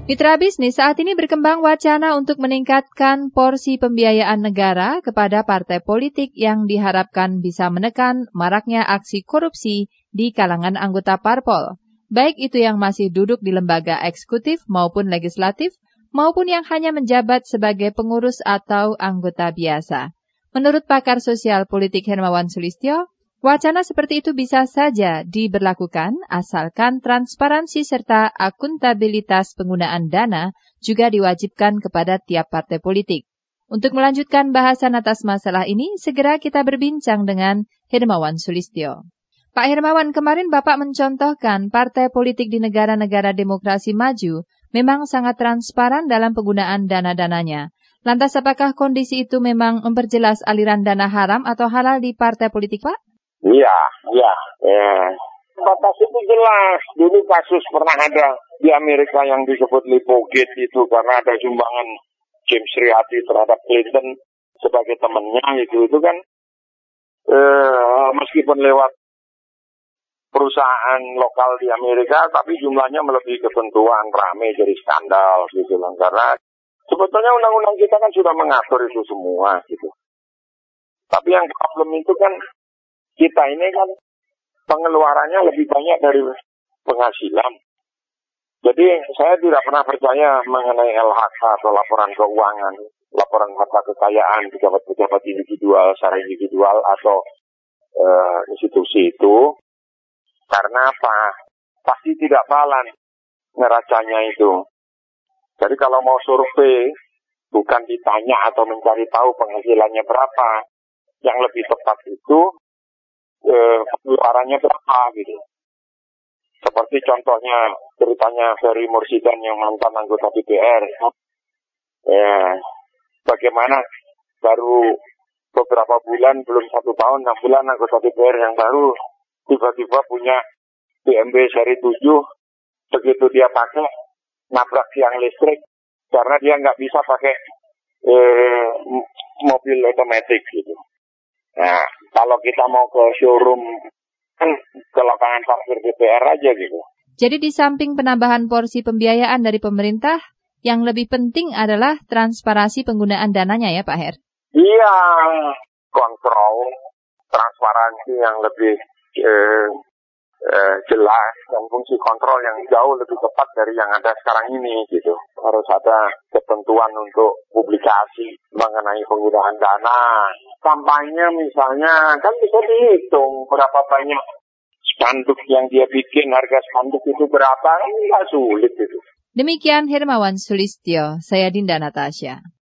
Mitra bisnis, saat ini berkembang wacana untuk meningkatkan porsi pembiayaan negara kepada partai politik yang diharapkan bisa menekan maraknya aksi korupsi di kalangan anggota parpol, baik itu yang masih duduk di lembaga eksekutif maupun legislatif, maupun yang hanya menjabat sebagai pengurus atau anggota biasa. Menurut pakar sosial politik Hermawan Sulistyo, wacana seperti itu bisa saja diberlakukan asalkan transparansi serta akuntabilitas penggunaan dana juga diwajibkan kepada tiap partai politik. Untuk melanjutkan bahasan atas masalah ini, segera kita berbincang dengan Hermawan Sulistyo. Pak Hermawan, kemarin Bapak mencontohkan partai politik di negara-negara demokrasi maju memang sangat transparan dalam penggunaan dana-dananya. Lantas apakah kondisi itu memang memperjelas aliran dana haram atau halal di partai politik, Pak? Iya. Batas itu jelas. Dulu kasus pernah ada di Amerika yang disebut Lipogate itu karena ada sumbangan James Riyadi terhadap Clinton sebagai temannya itu kan meskipun lewat perusahaan lokal di Amerika, tapi jumlahnya melebihi ketentuan, rame jadi skandal gitu lah. Karena sebetulnya undang-undang kita kan sudah mengatur itu semua gitu. Tapi yang problem itu kan kita ini kan pengeluarannya lebih banyak dari penghasilan. Jadi saya tidak pernah percaya mengenai LHK atau laporan keuangan, laporan harta kekayaan pejabat-pejabat individual, secara individual atau institusi itu. Karena apa? Pasti tidak balan neracanya itu. Jadi kalau mau survei, bukan ditanya atau mencari tahu penghasilannya berapa. Yang lebih tepat itu pengeluarannya berapa gitu. Seperti contohnya ceritanya Ferry Mursidan yang mantan anggota DPR. Bagaimana baru beberapa bulan, belum 1 tahun, 6 bulan anggota DPR yang baru tiba-tiba punya BMW seri 7, begitu dia pakai nabrak tiang listrik karena dia nggak bisa pakai mobil otomatis gitu. Nah, kalau kita mau ke showroom kan ke lapangan parkir DPR aja gitu. Jadi di samping penambahan porsi pembiayaan dari pemerintah, yang lebih penting adalah transparansi penggunaan dananya ya Pak Her? Iya, kontrol, transparansi yang lebih jelas dan fungsi kontrol yang jauh lebih tepat dari yang ada sekarang ini gitu. Harus ada ketentuan untuk publikasi mengenai penggunaan dana. Kampanye misalnya kan bisa dihitung berapa banyak spanduk yang dia bikin, harga spanduk itu berapa, kan nggak sulit itu. Demikian Hermawan Sulistyo, saya Dinda Natasha.